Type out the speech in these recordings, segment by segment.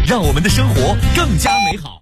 让我们的生活更加美好。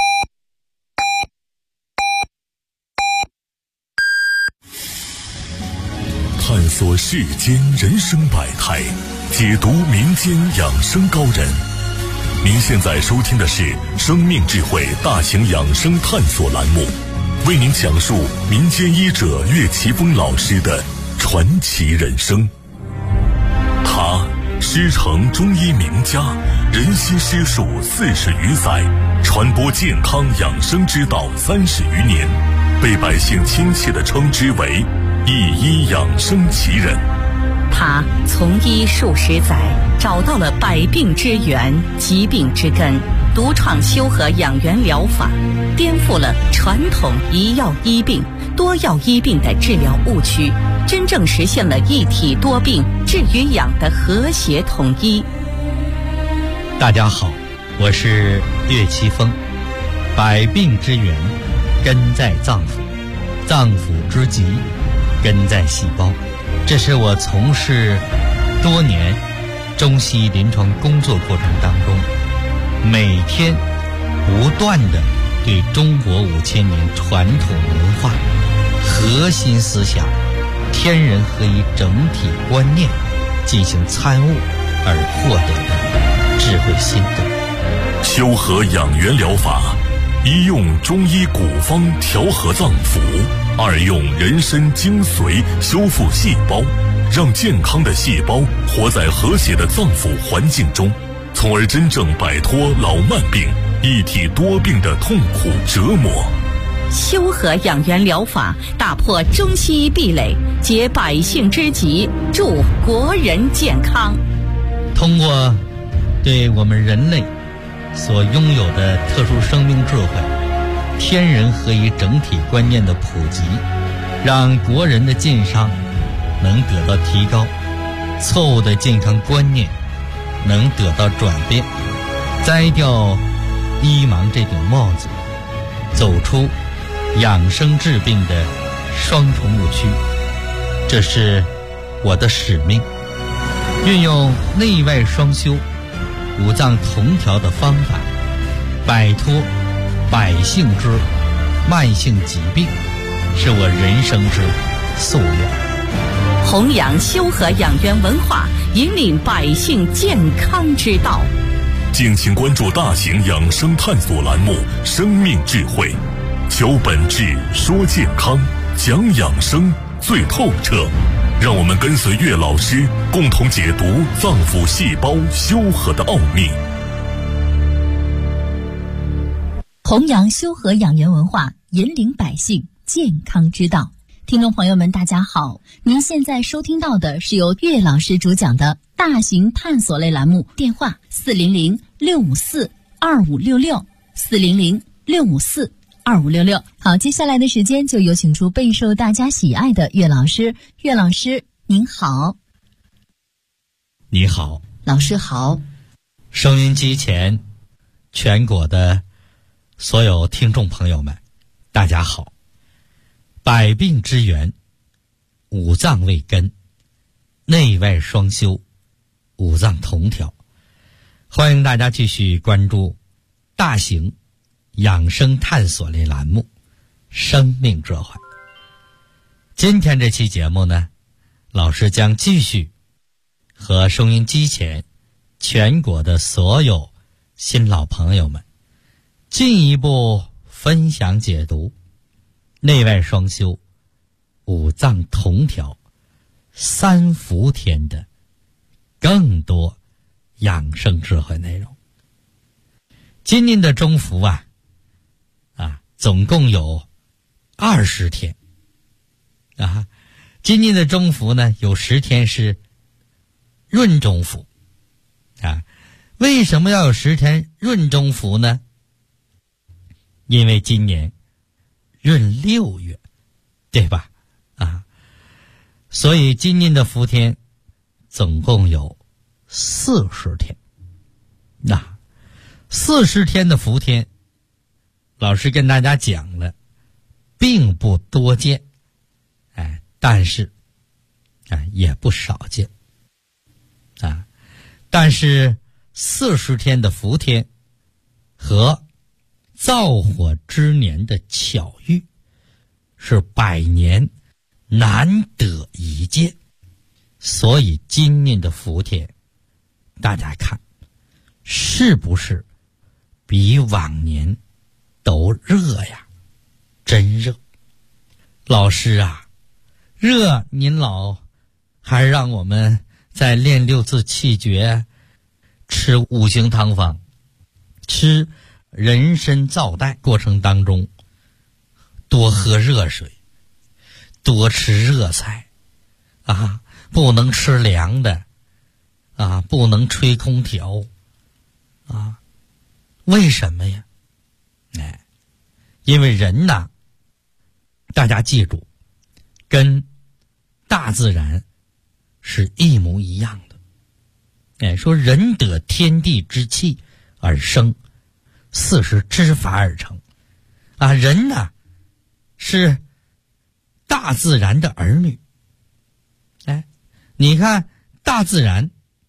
探索世间人生百态，解读民间养生高人。您现在收听的是生命智慧大型养生探索栏目，为您讲述民间医者岳奇峰老师的传奇人生。他师承中医名家，仁心师术40余载，传播健康养生之道30余年，被百姓亲切地称之为一医养生奇人。 他从医数十载，找到了百病之源、疾病之根，独创修和养元疗法，颠覆了传统一药医病、多药医病的治疗误区，真正实现了一体多病治与养的和谐统一。 大家好，我是岳奇峰。百病之源根在脏腑，脏腑之疾根在细胞。这是我从事多年中西医临床工作过程当中，每天不断地对中国5000年传统文化核心思想天人合一整体观念进行参悟而获得的智慧心得。 修和养元疗法，一用中医古方调和脏腑，二用人参精髓修复细胞，让健康的细胞活在和谐的脏腑环境中，从而真正摆脱老慢病、一体多病的痛苦折磨。 修和养元疗法打破中西医壁垒，解百姓之急，助国人健康。 通过对我们人类所拥有的特殊生命智慧、天人合一整体观念的普及，让国人的健康能得到提高，错误的健康观念能得到转变，摘掉医盲这顶帽子，走出养生治病的双重误区。这是我的使命，运用内外双修、五脏同调的方法，摆脱百姓之慢性疾病，是我人生之夙愿。 弘扬修和养元文化，引领百姓健康之道。 敬请关注大型养生探索栏目《生命智慧》，求本质，说健康，讲养生最透彻。让我们跟随岳老师，共同解读脏腑细胞修和的奥秘。 弘扬修和养元文化，引领百姓健康之道。听众朋友们大家好，您现在收听到的是由岳老师主讲的大型探索类栏目，电话400-654-2566 400-654-2566。好，接下来的时间就有请出备受大家喜爱的岳老师。岳老师您好。 你好。 老师好。 收音机前全国的所有听众朋友们大家好。百病之源，五脏为根，内外双修，五脏同调。欢迎大家继续关注大型养生探索类栏目《生命智慧》。今天这期节目呢，老师将继续和收音机前全国的所有新老朋友们进一步分享解读内外双修、五脏同调、三伏天的更多养生智慧内容。今年的中伏总共有20天今年的中伏呢，有10天是闰中伏为什么要有10天闰中伏呢？因为今年闰6月，对吧？所以今年的伏天总共有40天。40天的伏天，老师跟大家讲了，并不多见，但是也不少见。但是 40天的伏天和灶火之年的巧遇，是100年难得一见。所以今年的伏天，大家看是不是比往年都热呀？真热。老师啊，热您老还让我们在练6字气诀，吃5行汤方，吃人参皂带过程当中，多喝热水，多吃热菜啊，不能吃凉的啊，不能吹空调啊。为什么呀？因为人呐，大家记住，跟大自然是一模一样的。说人得天地之气而生，四时之法而成啊。人呢是大自然的儿女。你看大自然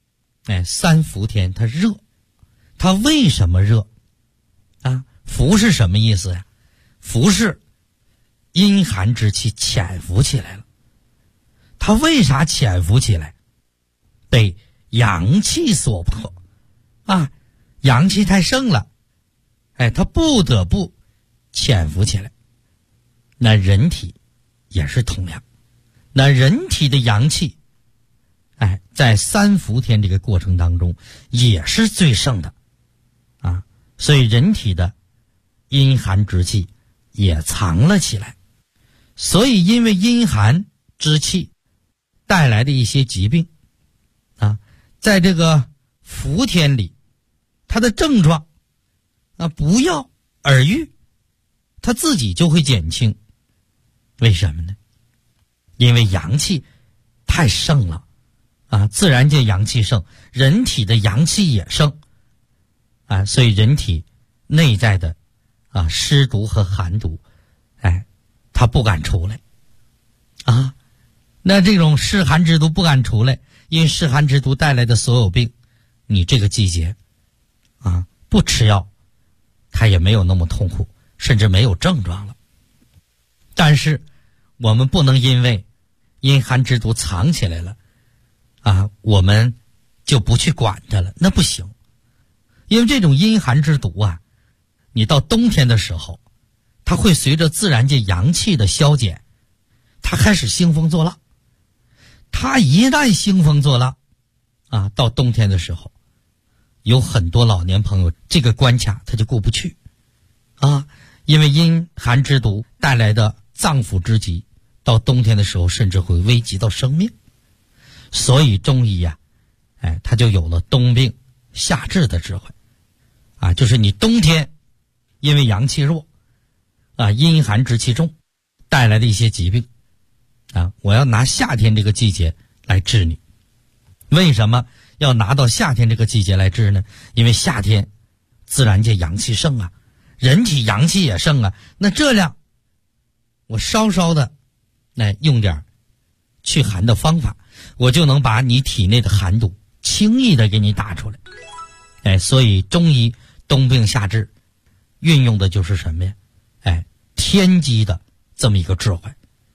3伏天它热，它为什么热啊？伏是什么意思呀？伏是阴寒之气潜伏起来了。它为啥潜伏起来？被阳气所迫啊，阳气太盛了，它不得不潜伏起来。那人体也是同样，那人体的阳气在3伏天这个过程当中也是最盛的啊，所以人体的阴寒之气也藏了起来。所以因为阴寒之气带来的一些疾病啊，在这个伏天里，它的症状啊不药而愈，它自己就会减轻。为什么呢？因为阳气太盛了啊，自然界阳气盛，人体的阳气也盛啊，所以人体内在的湿毒和寒毒它不敢出来啊。那这种湿寒之毒不敢出来，因湿寒之毒带来的所有病，你这个季节不吃药它也没有那么痛苦，甚至没有症状了。但是我们不能因为阴寒之毒藏起来了我们就不去管它了，那不行。因为这种阴寒之毒你到冬天的时候，它会随着自然界阳气的消减，它开始兴风作浪。它一旦兴风作浪到冬天的时候，有很多老年朋友这个关卡他就过不去因为阴寒之毒带来的脏腑之疾，到冬天的时候甚至会危及到生命。所以中医它就有了冬病夏治的智慧就是你冬天因为阳气弱阴寒之气重带来的一些疾病我要拿夏天这个季节来治你。为什么要拿到夏天这个季节来治呢？因为夏天自然界阳气盛人体阳气也盛那这样我稍稍的用点去寒的方法，我就能把你体内的寒毒轻易的给你打出来。所以中医冬病夏治运用的就是什么呀？天机的这么一个智慧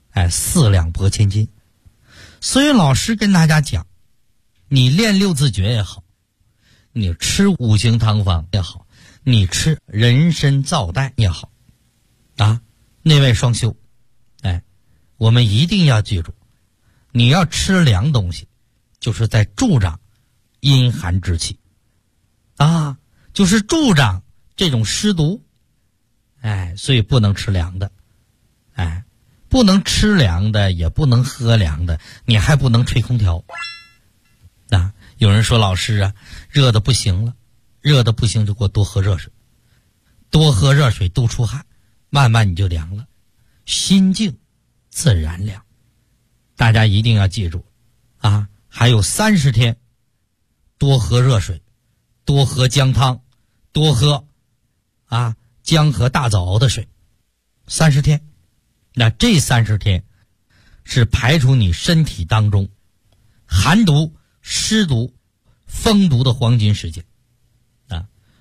，4两拨千斤。所以老师跟大家讲，你练6字诀也好，你吃5行汤方也好，你吃人参皂带也好内外双修。我们一定要记住，你要吃凉东西，就是在助长阴寒之气就是助长这种湿毒。所以不能吃凉的不能吃凉的，也不能喝凉的，你还不能吹空调有人说老师热的不行了，热的不行就给我多喝热水，多喝热水多出汗，慢慢你就凉了，心静自然凉。大家一定要记住还有30天多喝热水，多喝姜汤，多喝姜和大枣熬的水，30天。那这30天是排除你身体当中寒毒、湿毒、风毒的黄金时间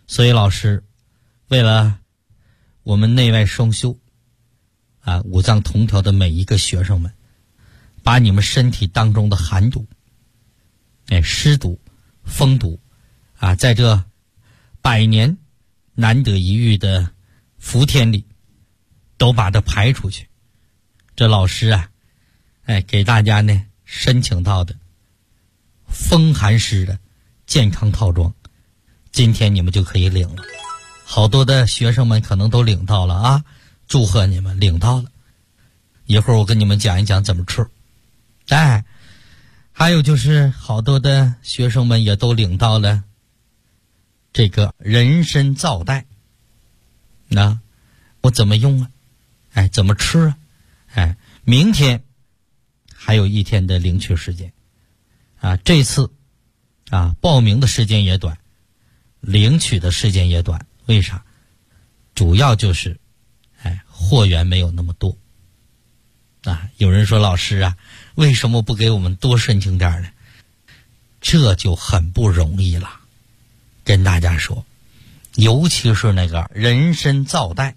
所以老师为了我们内外双修五脏同调的每一个学生们，把你们身体当中的寒毒、湿毒、风毒在这100年难得一遇的伏天里都把它排出去。这老师给大家呢申请到的风寒湿的健康套装，今天你们就可以领了。好多的学生们可能都领到了祝贺你们领到了。一会儿我跟你们讲一讲怎么吃。还有就是好多的学生们也都领到了这个人参皂带。那我怎么用怎么吃明天还有1天的领取时间这次报名的时间也短，领取的时间也短。为啥？主要就是货源没有那么多有人说老师为什么不给我们多申请点呢？这就很不容易了。跟大家说，尤其是那个人参皂带，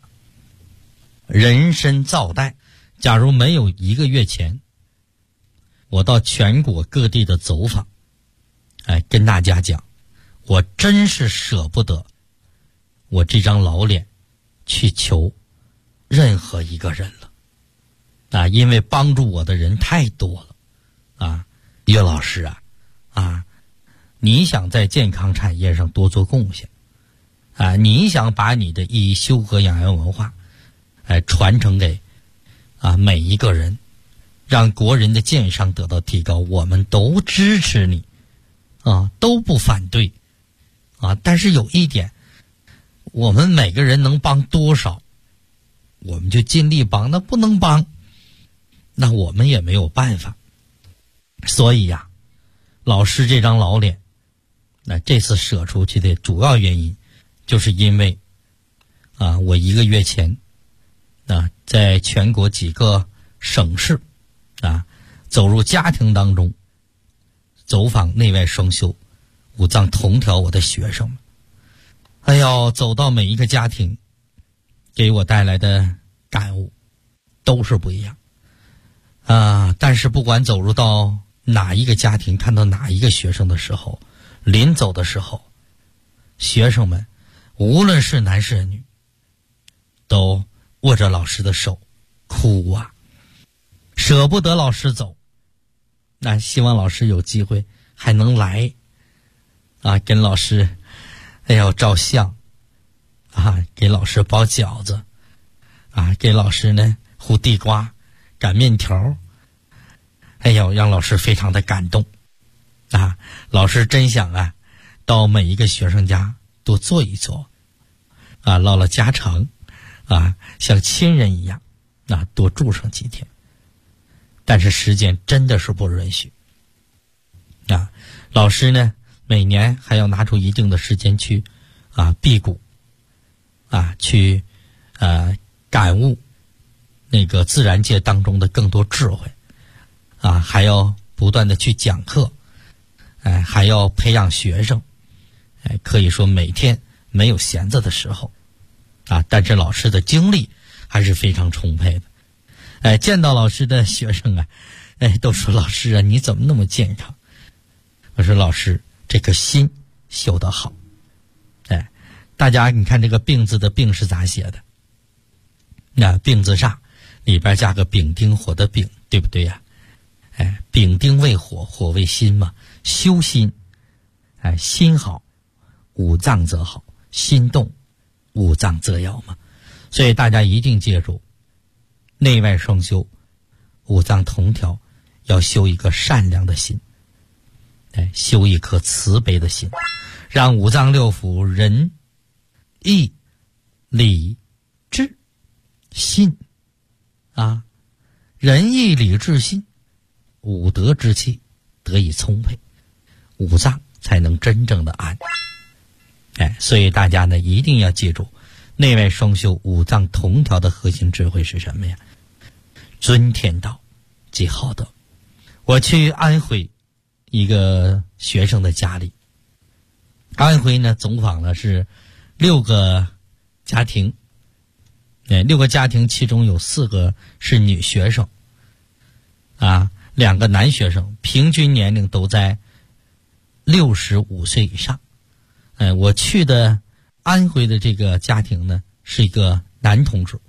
假如没有1个月前我到全国各地的走访跟大家讲，我真是舍不得我这张老脸去求任何一个人了因为帮助我的人太多了岳老师你想在健康产业上多做贡献你想把你的医修和养元文化传承给每一个人，让国人的健康得到提高，我们都支持你都不反对但是有一点，我们每个人能帮多少我们就尽力帮，那不能帮那我们也没有办法。所以老师这张老脸这次舍出去的主要原因就是因为我1个月前在全国几个省市走入家庭当中，走访内外双修、五脏同调我的学生们，走到每一个家庭，给我带来的感悟都是不一样但是不管走入到哪一个家庭，看到哪一个学生的时候，临走的时候，学生们无论是男是女，都握着老师的手哭舍不得老师走。希望老师有机会还能来跟老师照相给老师包饺子给老师呢烀地瓜、擀面条，让老师非常的感动老师真想到每一个学生家多坐一坐唠唠家常像亲人一样多住上几天。但是时间真的是不允许老师呢每年还要拿出一定的时间去辟谷去感悟那个自然界当中的更多智慧还要不断的去讲课还要培养学生可以说每天没有闲着的时候但是老师的精力还是非常充沛的见到老师的学生都说老师你怎么那么健康？我说老师这颗心修得好大家你看这个病字的病是咋写的？病字上里边加个丙丁火的丙，对不对丙丁为火，火为心嘛，修心心好五脏则好，心动五脏则要嘛。所以大家一定记住，内外双修，五脏同调，要修一个善良的心修一颗慈悲的心，让五脏六腑仁义礼智信仁义礼智信五德之气得以充沛，五脏才能真正的安所以大家呢一定要记住，内外双修五脏同调的核心智慧是什么呀？尊天道即好德。我去安徽一个学生的家里，安徽呢总访了是 6个家庭，6个家庭其中有4个是女学生，啊，2个男学生，平均年龄都在65岁以上。我去的安徽的这个家庭呢，是一个男同志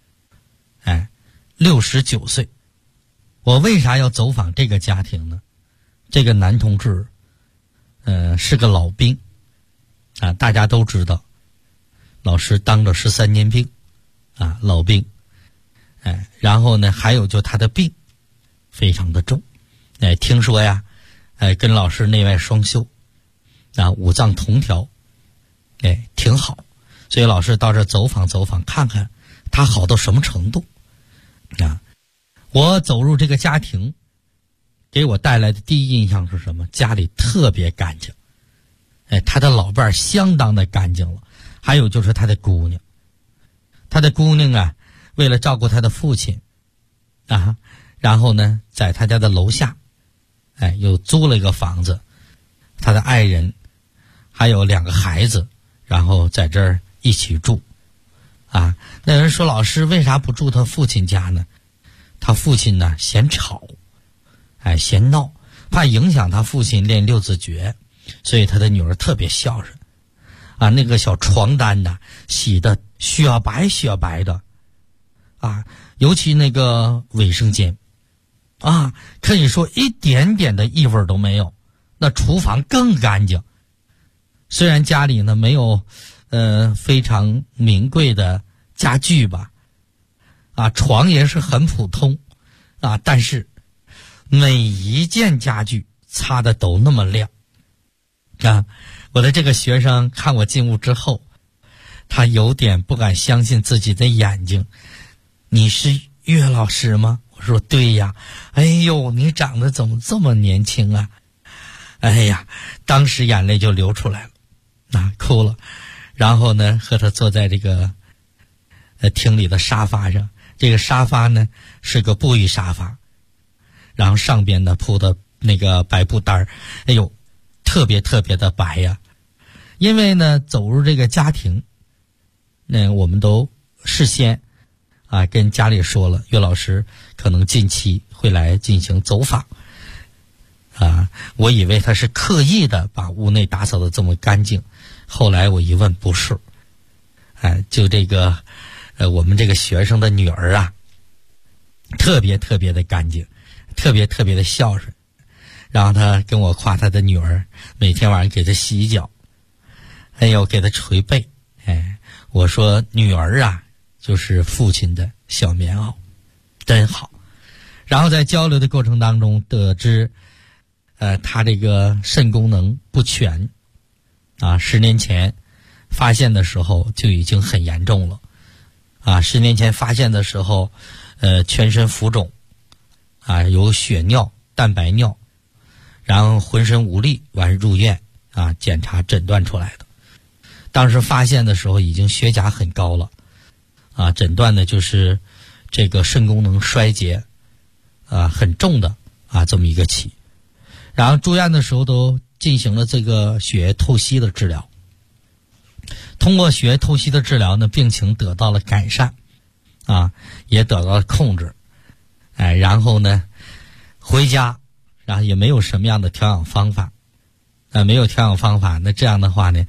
，69岁。我为啥要走访这个家庭呢？这个男同志是个老兵啊，大家都知道，老师当了13年兵啊，老兵。然后呢，还有就他的病非常的重，听说呀，跟老师内外双修啊，五脏同调，挺好。所以老师到这走访走访，看看他好到什么程度啊。我走入这个家庭，给我带来的第一印象是什么？家里特别干净，他的老伴儿相当的干净了。还有就是他的姑娘，啊，为了照顾他的父亲啊，然后呢，在他家的楼下，又租了一个房子，他的爱人还有2个孩子，然后在这儿一起住啊。那人说，老师为啥不住他父亲家呢？他父亲呢嫌吵，嫌闹，怕影响他父亲练6字诀，所以他的女儿特别孝顺啊。那个小床单呢，洗的雪白的啊，尤其那个卫生间啊，可以说一点点的异味都没有。那厨房更干净。虽然家里呢没有非常名贵的家具吧，啊，床也是很普通啊，但是每一件家具擦的都那么亮啊。我的这个学生看我进屋之后，他有点不敢相信自己的眼睛。你是岳老师吗？我说对呀。哎呦，你长得怎么这么年轻啊？哎呀，当时眼泪就流出来了，哭了。然后呢，和他坐在这个厅里的沙发上。这个沙发呢是个布艺沙发，然后上边呢铺的那个白布单，哎呦，特别特别的白呀。因为呢走入这个家庭，那我们都事先啊跟家里说了，岳老师可能近期会来进行走访啊。我以为他是刻意的把屋内打扫的这么干净，后来我一问不是，就这个我们这个学生的女儿啊，特别特别的干净，特别特别的孝顺。然后他跟我夸他的女儿，每天晚上给他洗脚，哎呦，给他捶背。我说女儿啊，就是父亲的小棉袄，真好。然后在交流的过程当中得知，他这个肾功能不全啊，10年前发现的时候就已经很严重了。10年前发现的时候，全身浮肿，有血尿、蛋白尿，然后浑身无力，完入院检查诊断出来的。当时发现的时候已经血钾很高了，诊断的就是这个肾功能衰竭，很重的这么一个期。然后住院的时候都进行了这个血液透析的治疗。通过血液透析的治疗呢，病情得到了改善，也得到了控制，然后呢，回家，然后也没有什么样的调养方法，没有调养方法，那这样的话呢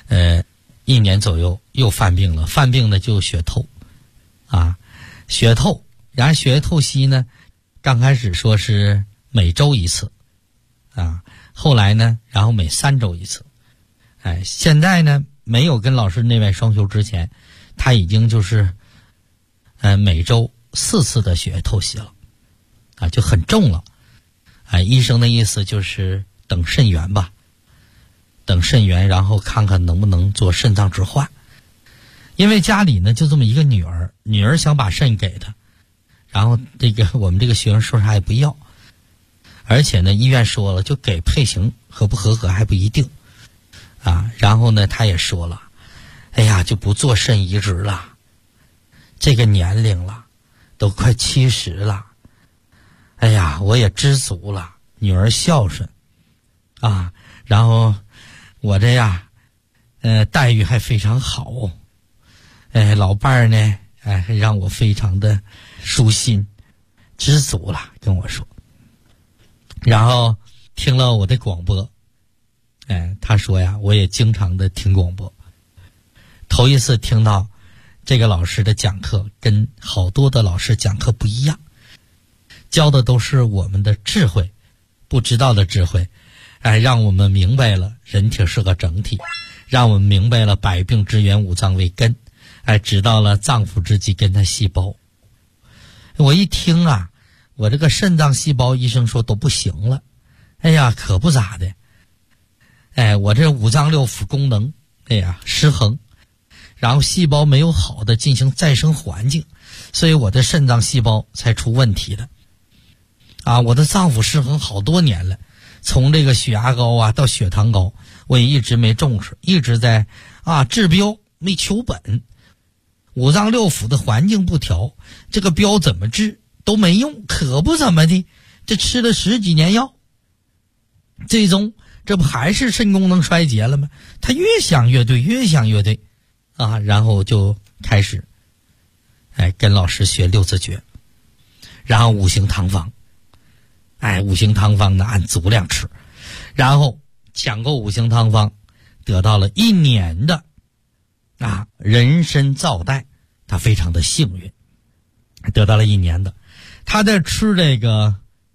，1年左右又犯病了，犯病呢就血透，血透，然后血液透析呢，刚开始说是每周1次，后来呢，然后每3周1次，现在呢。没有跟老师内外双修之前，他已经就是每周4次的血液透析了，就很重了，医生的意思就是等肾源吧，等肾源，然后看看能不能做肾脏置换。因为家里呢就这么一个女儿想把肾给他，然后这个我们这个学生说啥也不要，而且呢医院说了，就给配型合不合格还不一定。然后呢他也说了，哎呀，就不做肾移植了，这个年龄了，都快70了，哎呀，我也知足了，女儿孝顺然后我这呀待遇还非常好，老伴儿呢，让我非常的舒心，知足了，跟我说。然后听了我的广播，他说呀，我也经常的听广播，头一次听到这个老师的讲课跟好多的老师讲课不一样，教的都是我们的智慧，不知道的智慧，让我们明白了人体是个整体，让我们明白了百病之源五脏为根，知道了脏腑之机跟它细胞。我一听啊，我这个肾脏细胞医生说都不行了，哎呀，可不咋的，我这五脏六腑功能，失衡，然后细胞没有好的进行再生环境，所以我的肾脏细胞才出问题的。我的脏腑失衡好多年了，从这个血压高到血糖高，我也一直没重视，一直在治标没求本。五脏六腑的环境不调，这个标怎么治都没用，可不怎么的，这吃了10几年药，最终这不还是肾功能衰竭了吗？他越想越对，越想越对然后就开始跟老师学6字诀，然后5行汤方，5行汤方呢按足量吃，然后抢购5行汤方，得到了1年的人参皂带，他非常的幸运，得到了1年的。他在吃这个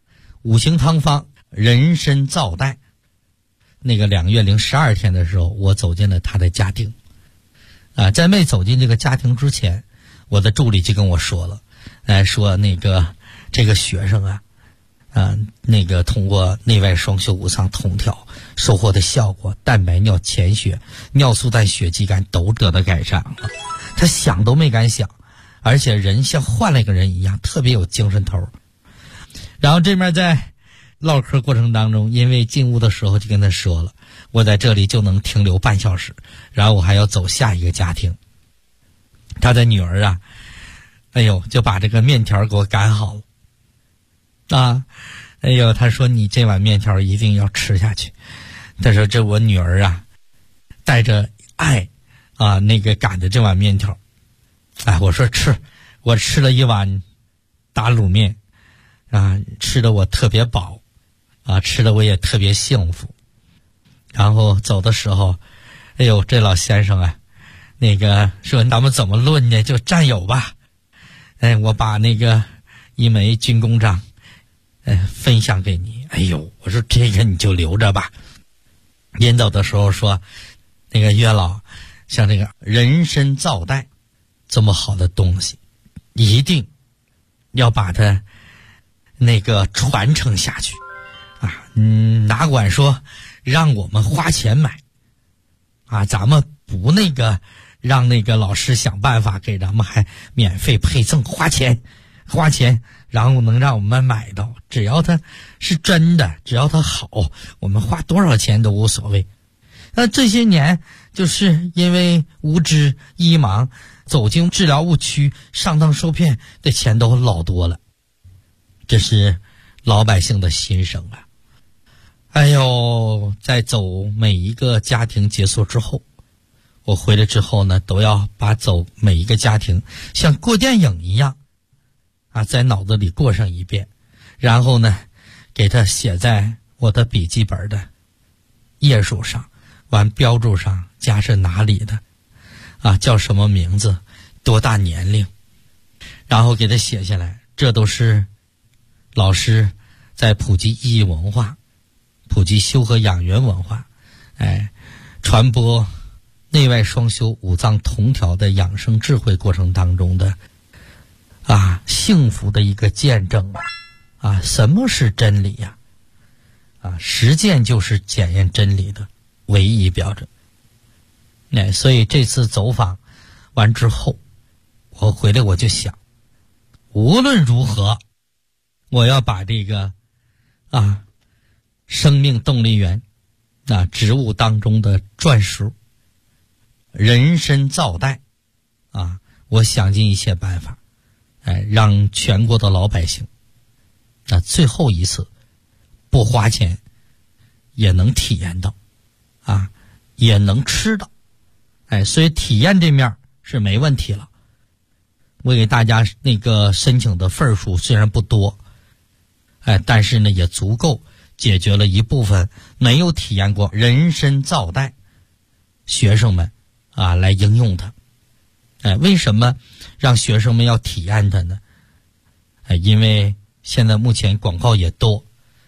5行汤方人参皂带那个2月零12天的时候，我走进了他的家庭。在没走进这个家庭之前，我的助理就跟我说了，说那个这个学生那个通过内外双修五脏同调收获的效果，蛋白尿、潜血、尿素氮、血肌酐都得到改善了。他想都没敢想，而且人像换了一个人一样，特别有精神头。然后这边在唠嗑过程当中，因为进屋的时候就跟他说了，我在这里就能停留半小时，然后我还要走下一个家庭。他的女儿就把这个面条给我擀好了他说你这碗面条一定要吃下去。他说这我女儿带着爱那个擀的这碗面条。我说吃，我吃了一碗打卤面吃的我特别饱吃的我也特别幸福。然后走的时候，这老先生那个说咱们怎么论呢？就战友吧。我把那个一枚军功章分享给你。我说这个你就留着吧。临走的时候说，那个岳老，像这个人参皂带这么好的东西，一定要把它那个传承下去哪管说让我们花钱买咱们不那个让那个老师想办法给咱们还免费配赠，花钱，然后能让我们买到，只要它是真的，只要它好，我们花多少钱都无所谓。那这些年就是因为无知一盲，走进治疗误区，上当受骗的钱都老多了，这是老百姓的心声在走每一个家庭结束之后，我回来之后呢，都要把走每一个家庭像过电影一样在脑子里过上一遍，然后呢给它写在我的笔记本的页数上，完标注上家是哪里的叫什么名字，多大年龄，然后给它写下来。这都是老师在普及医文化，普及修和养元文化，传播内外双修五脏同调的养生智慧过程当中的幸福的一个见证什么是真理呀实践就是检验真理的唯一标准。所以这次走访完之后，我回来我就想，无论如何我要把这个生命动力源植物当中的篆书人参皂带我想尽一切办法让全国的老百姓最后一次不花钱也能体验到也能吃到所以体验这面是没问题了。我给大家那个申请的份数虽然不多，但是呢也足够解决了一部分没有体验过人参皂带学生们来应用它。为什么让学生们要体验它呢？因为现在目前广告也多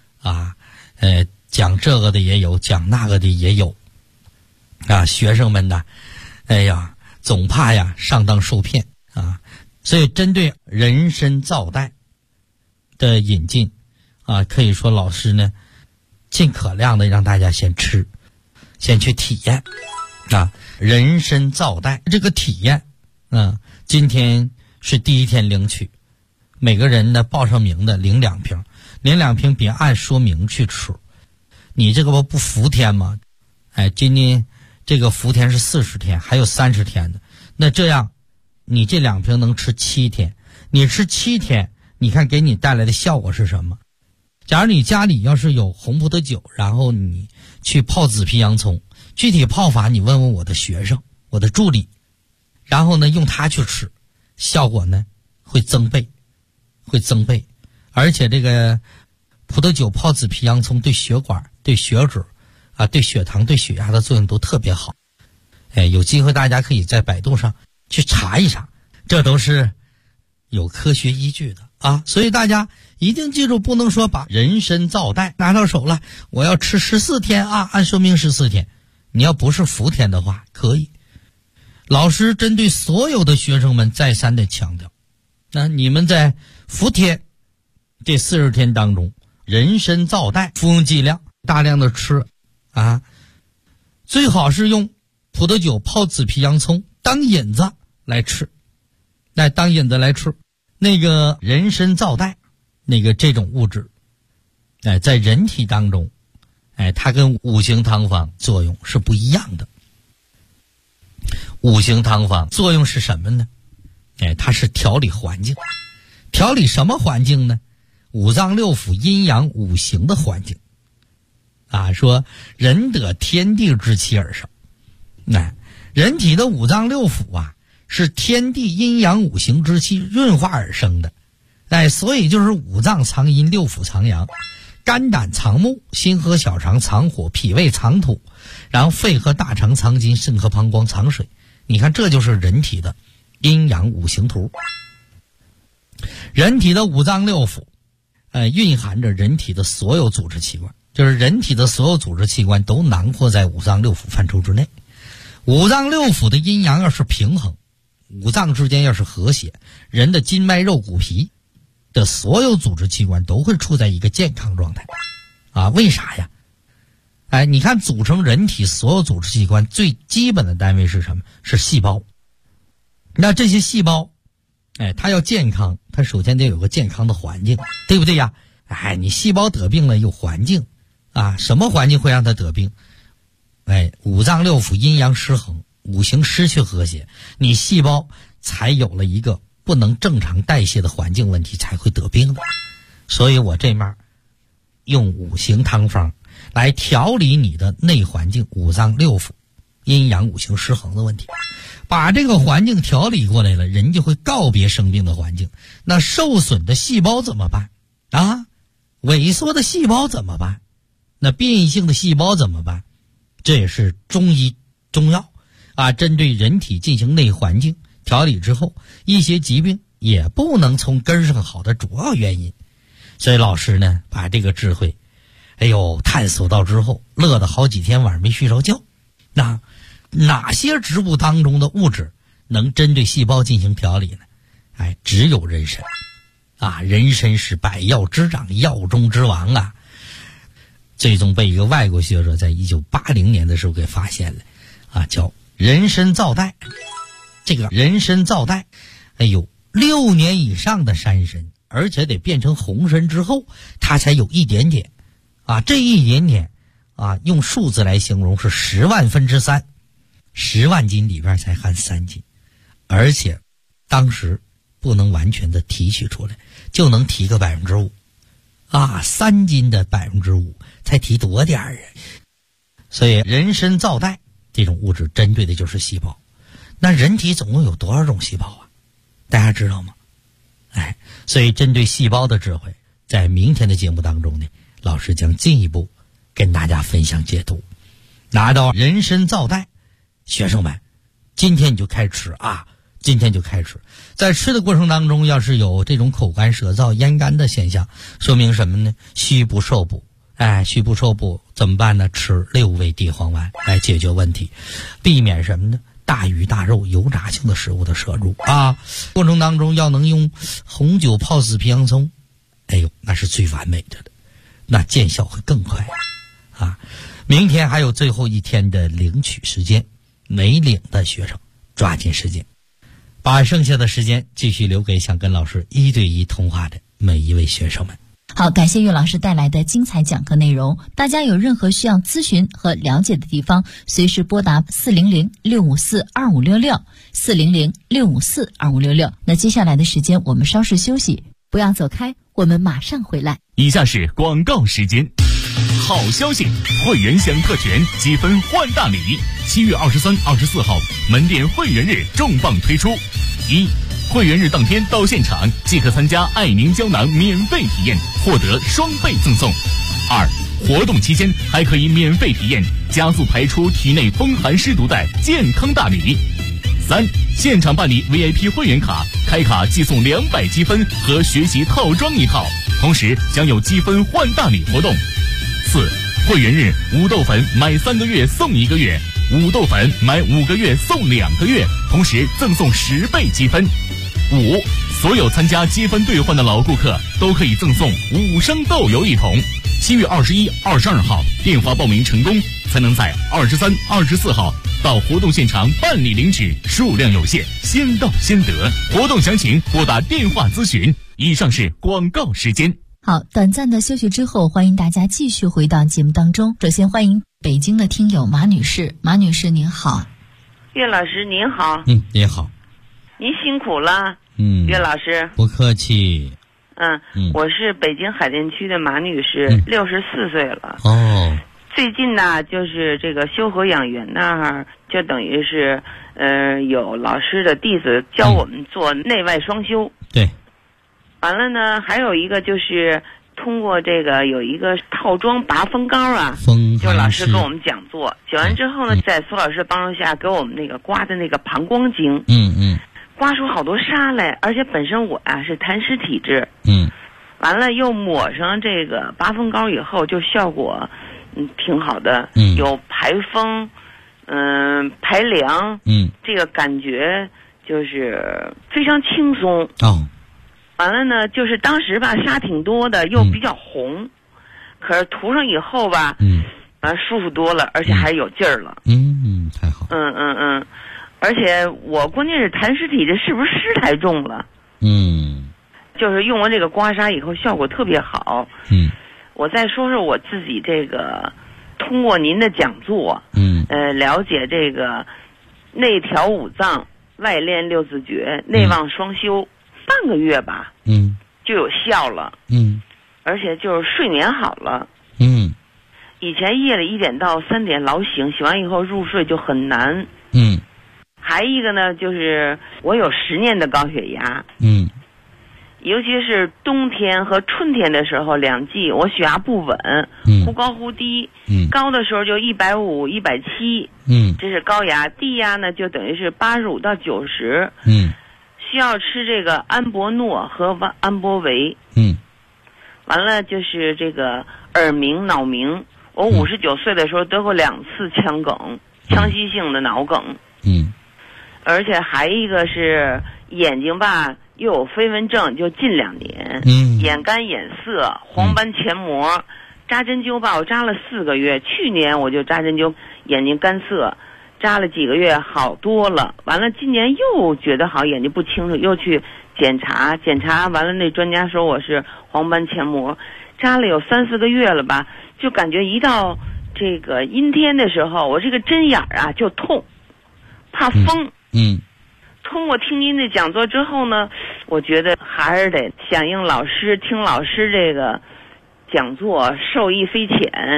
讲这个的也有，讲那个的也有学生们呢总怕上当受骗所以针对人参皂带的引进可以说老师呢尽可量的让大家先吃，先去体验人参皂带这个体验今天是第一天领取，每个人呢报上名的领2瓶，领2瓶别按说明去吃，你这个不服天吗？今年这个服天是40天，还有30天的，那这样你这2瓶能吃7天，你吃7天，你看给你带来的效果是什么？假如你家里要是有红葡萄酒，然后你去泡紫皮洋葱，具体泡法你问问我的学生，我的助理，然后呢用它去吃，效果呢会增倍，而且这个葡萄酒泡紫皮洋葱对血管、对血脂对血糖、对血压的作用都特别好。有机会大家可以在百度上去查一查，这都是有科学依据的所以大家一定记住，不能说把人参皂带拿到手了，我要吃14天按说明14天，你要不是服天的话可以。老师针对所有的学生们再三的强调，那你们在服天这40天当中，人参皂带服用剂量大量的吃最好是用葡萄酒泡紫皮洋葱当引子来吃，那个人参皂带这种物质在人体当中它跟五行汤方作用是不一样的。五行汤方作用是什么呢？它是调理环境。调理什么环境呢？五脏六腑阴阳五行的环境说人得天地之气而生，人体的五脏六腑是天地阴阳五行之气润化而生的，所以就是五脏藏阴，六腑藏阳，肝胆藏木，心和小肠藏火，脾胃藏土，然后肺和大肠藏金，肾和膀胱藏水。你看这就是人体的阴阳五行图。人体的五脏六腑蕴含着人体的所有组织器官，就是人体的所有组织器官都囊括在五脏六腑范畴之内。五脏六腑的阴阳要是平衡，五脏之间要是和谐，人的筋脉肉骨皮的所有组织器官都会处在一个健康状态为啥呀？你看组成人体所有组织器官最基本的单位是什么？是细胞。那这些细胞它要健康，它首先得有个健康的环境，对不对呀？你细胞得病了有环境什么环境会让它得病？五脏六腑阴阳失衡，五行失去和谐，你细胞才有了一个不能正常代谢的环境问题，才会得病的。所以我这面用五行汤方来调理你的内环境，五脏六腑阴阳五行失衡的问题，把这个环境调理过来了，人就会告别生病的环境。那受损的细胞怎么办萎缩的细胞怎么办？那变异性的细胞怎么办？这也是中医中药针对人体进行内环境调理之后，一些疾病也不能从根上好的主要原因。所以老师呢把这个智慧探索到之后，乐得好几天晚上没睡着觉。那哪些植物当中的物质能针对细胞进行调理呢？只有人参人参是百药之长，药中之王最终被一个外国学者在1980年的时候给发现了叫人参皂带。这个人参皂带6年以上的山参，而且得变成红参之后它才有一点点这一点点用数字来形容是10万分之3，10万斤里边才含3斤，而且当时不能完全的提取出来，就能提个5%3斤的5%才提多点所以人参皂带这种物质针对的就是细胞。那人体总共有多少种细胞啊？大家知道吗？所以针对细胞的智慧，在明天的节目当中呢，老师将进一步跟大家分享解读。拿到人参皂苷，学生们，今天你就开始吃啊！今天就开始，在吃的过程当中，要是有这种口干舌燥、咽干的现象，说明什么呢？虚不受补。虚不受补怎么办呢？吃6味地黄丸来解决问题，避免什么呢？大鱼大肉、油炸性的食物的摄入啊。过程当中要能用红酒泡死皮洋葱，那是最完美的，那见效会更快啊。明天还有最后一天的领取时间，没领的学生抓紧时间，把剩下的时间继续留给想跟老师1对1通话的每一位学生们。 好，感谢岳老师带来的精彩讲课内容。大家有任何需要咨询和了解的地方，随时拨打400-654-2566 400-654-2566。那接下来的时间我们稍事休息，不要走开，我们马上回来。 以下是广告时间。好消息，会员享特权，积分换大礼。7月23、24号门店会员日重磅推出。1、会员日当天到现场即可参加爱宁胶囊免费体验，获得双倍赠送。2、活动期间还可以免费体验加速排出体内风寒湿毒的健康大礼。3、现场办理 VIP 会员卡，开卡即送200积分和学习套装1套，同时将有积分换大礼活动。4、会员日五豆粉买3个月送1个月，五豆粉买5个月送2个月，同时赠送10倍积分。5、所有参加积分兑换的老顾客都可以赠送5升豆油1桶。7月21、22号电话报名成功，才能在23、24号到活动现场办理领取，数量有限，先到先得。活动详情拨打电话咨询。以上是广告时间。 好，短暂的休息之后，欢迎大家继续回到节目当中。首先欢迎北京的听友马女士，马女士您好。 岳老师您好。 您好。 您辛苦了。岳老师。 不客气。 我是北京海淀区的马女士，64岁了。最近呢，就是这个修和养元那儿，就等于是有老师的弟子教我们做内外双修。 对。 完了呢，还有一个就是通过这个有一个套装拔风膏啊，就老师跟我们讲座，讲完之后呢，在苏老师的帮助下，给我们那个刮的那个膀胱经，刮出好多痧来，而且本身我是痰湿体质，完了又抹上这个拔风膏以后，就效果挺好的，有排风，排凉，这个感觉就是非常轻松。完了呢，就是当时吧痧挺多的，又比较红，可是涂上以后吧，舒服多了，而且还有劲儿了。 太好。 而且我关键是痰湿体质，是不是湿太重了？就是用完这个刮痧以后，效果特别好。我再说说我自己这个，通过您的讲座，了解这个内调5脏、外练6字诀、内旺双修。半个月吧，就有效了，而且就是睡眠好了，以前夜里1点到3点老醒，醒完以后入睡就很难，还一个呢，就是我有10年的高血压，尤其是冬天和春天的时候2季，我血压不稳，忽高忽低，高的时候就150、170，这是高压，低压呢就等于是85到90，需要吃这个安博诺和安博维，完了就是这个耳鸣、脑鸣。我59岁的时候得过2次腔梗，腔隙性的脑梗，而且还一个是眼睛吧，又有飞蚊症，就近2年，眼干眼涩，黄斑前膜，扎针灸吧，我扎了4个月，去年我就扎针灸，眼睛干涩。扎了几个月好多了，完了今年又觉得好，眼睛不清楚，又去检查完了，那专家说我是黄斑前膜，扎了有3、4个月了吧，就感觉一到这个阴天的时候，我这个针眼就痛，怕风。通过听您的讲座之后呢，我觉得还是得响应老师，听老师这个讲座，受益匪浅。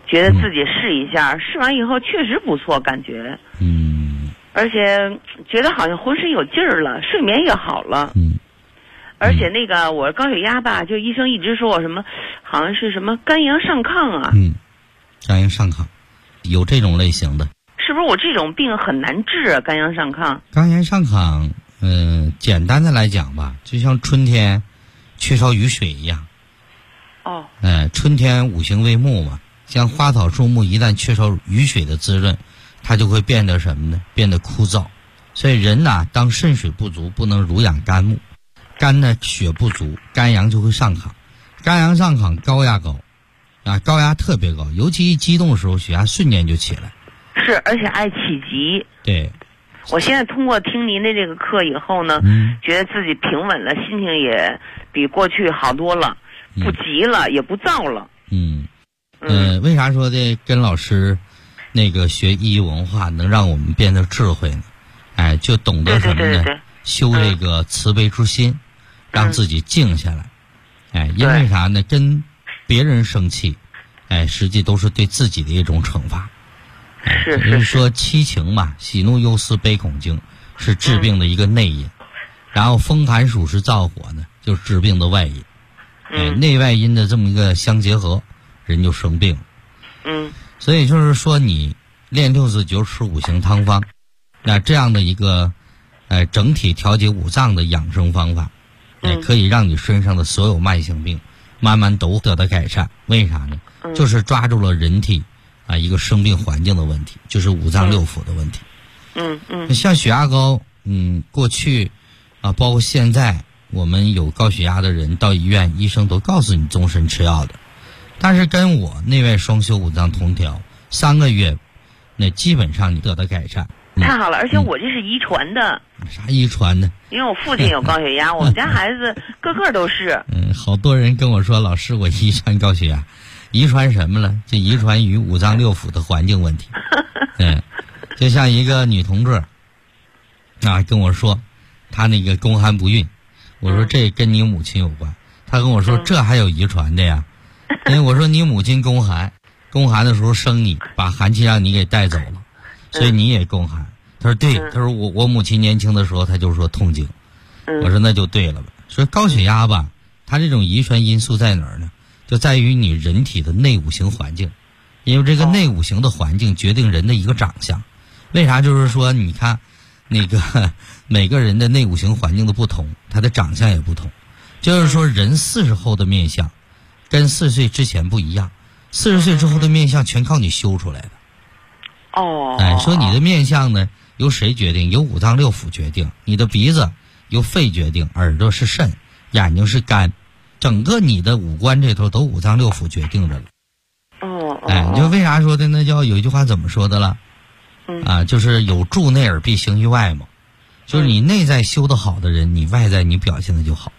觉得自己试一下，试完以后确实不错，感觉。而且觉得好像浑身有劲儿了，睡眠也好了。而且那个我高血压吧，就医生一直说我什么，好像是什么肝阳上亢啊。 肝阳上亢，有这种类型的。 是不是我这种病很难治啊？肝阳上亢。 肝阳上亢，简单的来讲吧，就像春天缺少雨水一样。春天五行为木嘛，像花草树木一旦缺少雨水的滋润，它就会变得什么呢？变得枯燥。所以人呐，当肾水不足，不能濡养肝木，肝呢血不足，肝阳就会上亢。肝阳上亢，高压高，高压特别高，尤其一激动的时候，血压瞬间就起来。 是，而且爱起急。 对。 我现在通过听您的这个课以后呢，觉得自己平稳了，心情也比过去好多了，不急了，也不躁了。 为啥说的跟老师那个学医医文化能让我们变得智慧呢？就懂得什么呢？修这个慈悲之心，让自己静下来。因为啥呢？跟别人生气，实际都是对自己的一种惩罚。就是说七情嘛，喜怒忧思悲恐惊是治病的一个内因，然后风寒暑湿燥火呢，就是治病的外因。内外因的这么一个相结合，人就生病。所以就是说你练69吃五行汤方，那这样的一个整体调节五脏的养生方法，可以让你身上的所有慢性病慢慢都得到改善。为啥呢？就是抓住了人体一个生病环境的问题，就是五脏六腑的问题。像血压高，过去包括现在，我们有高血压的人到医院，医生都告诉你终身吃药的。但是跟我内外双修五脏同调3个月，那基本上你得到改善。 太好了，而且我这是遗传的。 啥遗传呢？ 因为我父亲有高血压，我们家孩子个个都是。 好多人跟我说，老师我遗传高血压。遗传什么了？就遗传于五脏六腑的环境问题。就像一个女同志跟我说，她那个宫寒不孕，我说这跟你母亲有关。她跟我说这还有遗传的呀？因为我说你母亲宫寒的时候生你，把寒气让你给带走了，所以你也宫寒。她说对，她说我母亲年轻的时候她就说痛经。我说那就对了吧。说高血压吧，它这种遗传因素在哪儿呢？就在于你人体的内五行环境，因为这个内五行的环境决定人的一个长相。为啥？就是说你看那个每个人的内五行环境的不同，他的长相也不同。就是说人40后的面相跟40岁之前不一样，40岁之后的面相全靠你修出来的。说你的面相呢由谁决定？由五脏六腑决定。你的鼻子由肺决定，耳朵是肾，眼睛是肝，整个你的五官这头都五脏六腑决定着了。就为啥说的那叫有一句话怎么说的了？就是有助内而必行于外嘛。就是你内在修得好的人，你外在你表现的就好。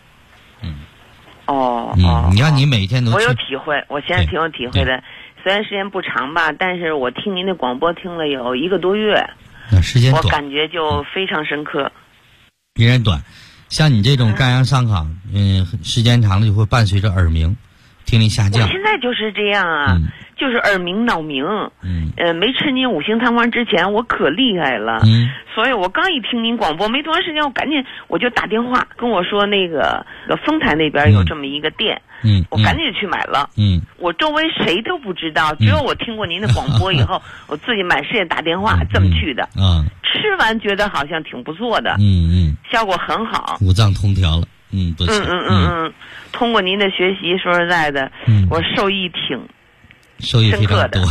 你看你每天都我有体会，我现在挺有体会的。虽然时间不长吧，但是我听您的广播听了有1个多月， 时间短， 我感觉就非常深刻。 时间短，像你这种肝阳上亢，时间长了就会伴随着耳鸣、听力下降。 我现在就是这样啊，就是耳鸣脑鸣。没吃您五行汤方之前，我可厉害了。所以我刚一听您广播没多长时间，我赶紧我就打电话跟我说那个丰台那边有这么一个店。我赶紧就去买了。我周围谁都不知道，只有我听过您的广播以后，我自己满世界打电话这么去的。吃完觉得好像挺不错的。效果很好。五脏通调了。不错。 通过您的学习，说实在的，我受益非常多。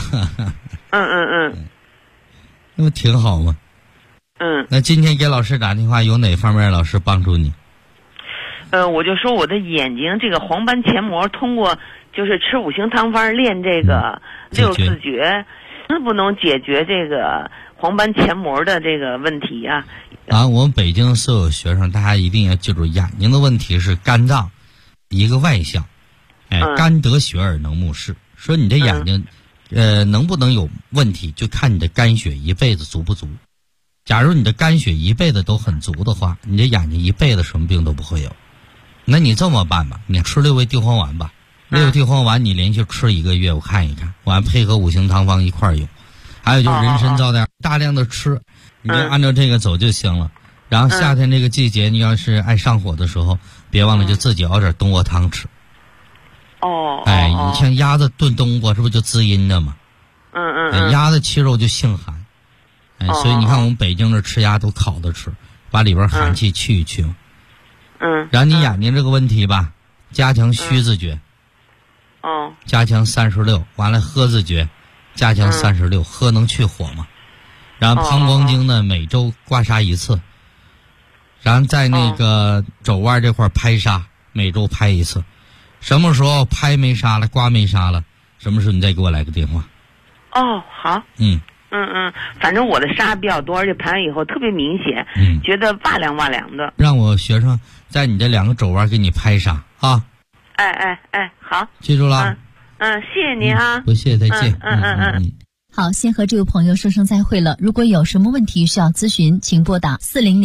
那不挺好吗？那今天给老师打电话，有哪方面老师帮助你？ 我就说我的眼睛这个黄斑前膜，通过就是吃五行汤方练这个6字诀，能不能解决这个黄斑前膜的这个问题呀？ 我们北京所有学生，大家一定要记住，眼睛的问题是肝脏一个外象。肝得血而能目视。说你这眼睛，能不能有问题，就看你的肝血一辈子足不足。假如你的肝血一辈子都很足的话，你这眼睛一辈子什么病都不会有。那你这么办吧，你吃6味地黄丸吧， 六地黄丸你连续吃1个月，我看一看，完配合五行汤方一块儿用。还有就是人参皂苷，大量的吃，你就按照这个走就行了。然后夏天这个季节，你要是爱上火的时候，别忘了就自己熬点冬窝汤吃。哎，你像鸭子炖冬瓜，这不就滋阴的吗？鸭子吃肉就性寒，哎，所以你看我们北京这吃鸭都烤着吃，把里边寒气去一去嘛。然后你眼睛这个问题吧，加强虚字诀。加强36，完了喝字诀，加强36，喝能去火嘛。然后膀胱经呢，每周刮痧1次。然后在那个肘腕这块拍痧，每周拍1次。什么时候拍没痧了，刮没痧了，什么时候你再给我来个电话。 好。反正我的痧比较多，而且拍完以后特别明显，觉得哇凉哇凉的。 让我学生在你这2个肘腕给你拍痧啊。 好， 记住了。 谢谢您啊。 不谢，再见。 好，先和这位朋友说声再会了。如果有什么问题需要咨询，请拨打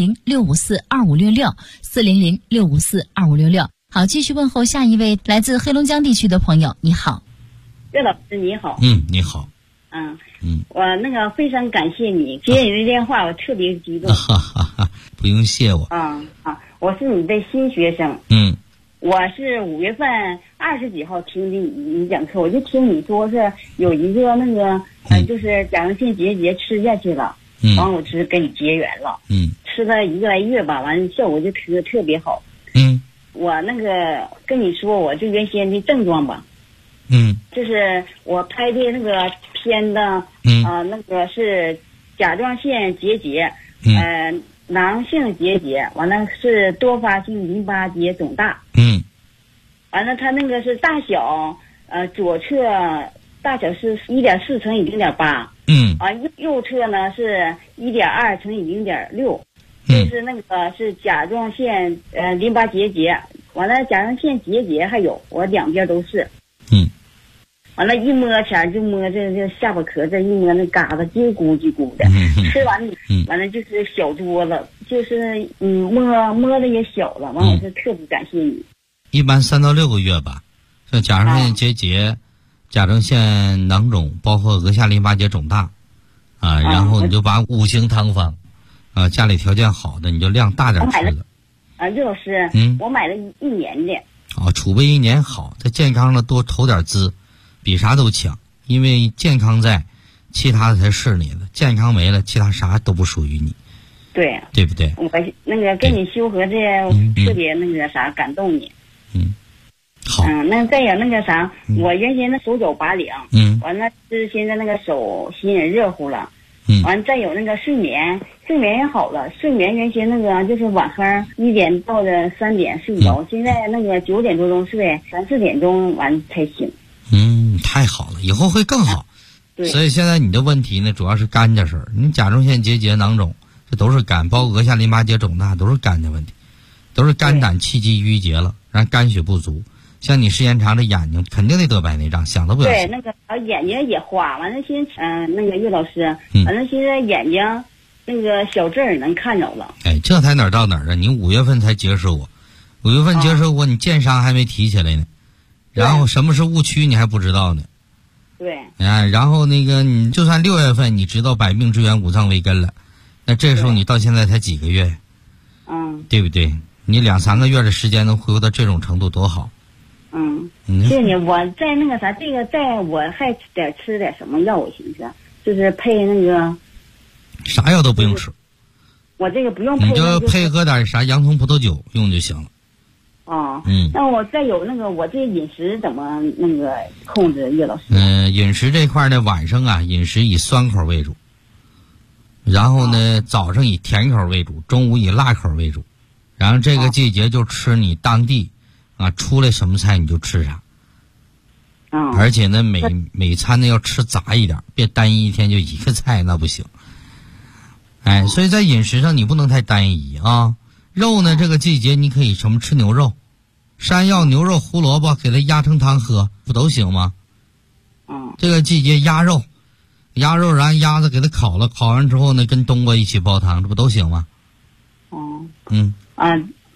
400-654-2566，400-654-2566。好，继续问候下一位来自黑龙江地区的朋友。你好， 岳老师你好。 你好。 我那个非常感谢你接你的电话，我特别激动。 不用谢我。 我是你的新学生。我是5月份20几号听的你讲课，我就听你说是有一个那个就是甲状腺结节吃下去了，完我是跟你结缘了，吃了1个来月吧，完效果就特别好。我那个跟你说我这原先的症状吧，就是我拍的那个片子，那个是甲状腺结节，囊性结节，完了是多发性淋巴结肿大，完了它那个是大小，左侧大小是1.4乘以0.8，右侧呢是1.2乘以0.6，就是那个是甲状腺淋巴结节，完了甲状腺结节还有我2边都是，完了一摸前就摸这下巴壳这一摸那嘎子叽咕叽咕的，吃完完了就是小多了，就是摸的也小了，完我是特别感谢你。 一般3到6个月吧，像甲状腺结节、甲状腺囊肿，包括额下淋巴结肿大，然后你就把五行汤方，家里条件好的你就量大点吃的。 岳老师，我买了1年的。 储备1年好，在健康的多投点资，比啥都强。因为健康在，其他的才是你的；健康没了，其他啥都不属于你。对不对？ 我那个跟你修合这特别那个啥感动你。 好。 那再有那个啥，我原先的手脚拔凉，完了是现在那个手心也热乎了，完再有那个睡眠也好了，睡眠原先那个就是晚上1点到3点睡着，现在那个9点多钟睡，3、4点钟完才醒。 太好了，以后会更好。所以现在你的问题呢，主要是肝的事儿。你甲状腺结节、囊肿，这都是肝，包括额下淋巴结肿大，都是肝的问题，都是肝胆气机淤结了，然后肝血不足。像你时间长的眼睛，肯定得得白内障，想都不要想。 对，那个眼睛也花，完了现在那个岳老师，完了现在眼睛那个小字儿能看着了。 这才哪儿到哪儿啊？你5月份才结识我，5月份结识我，你剑伤还没提起来呢。然后什么是误区你还不知道呢。 对。 然后那个你就算6月份你知道百病之源五脏为根了，那这时候你到现在才几个月？对不对？你2、3个月的时间能恢复到这种程度多好。 谢谢你。我在那个啥，这个在我还得吃点什么药，我寻思就是配那个。 啥药都不用吃。 我这个不用配。 你就配合点啥洋葱葡萄酒用就行了。 那我再有那个我这饮食怎么那个控制，岳老师？ 饮食这块呢，晚上饮食以酸口为主，然后呢早上以甜口为主，中午以辣口为主，然后这个季节就吃你当地出来什么菜你就吃啥。而且呢每餐呢要吃杂一点，别单一天就一个菜，那不行。所以在饮食上你不能太单一啊。肉呢这个季节你可以吃牛肉，山药、牛肉、胡萝卜给它压成汤喝，不都行吗？这个季节鸭肉然后鸭子给它烤了，烤完之后呢跟冬瓜一起煲汤，这不都行吗？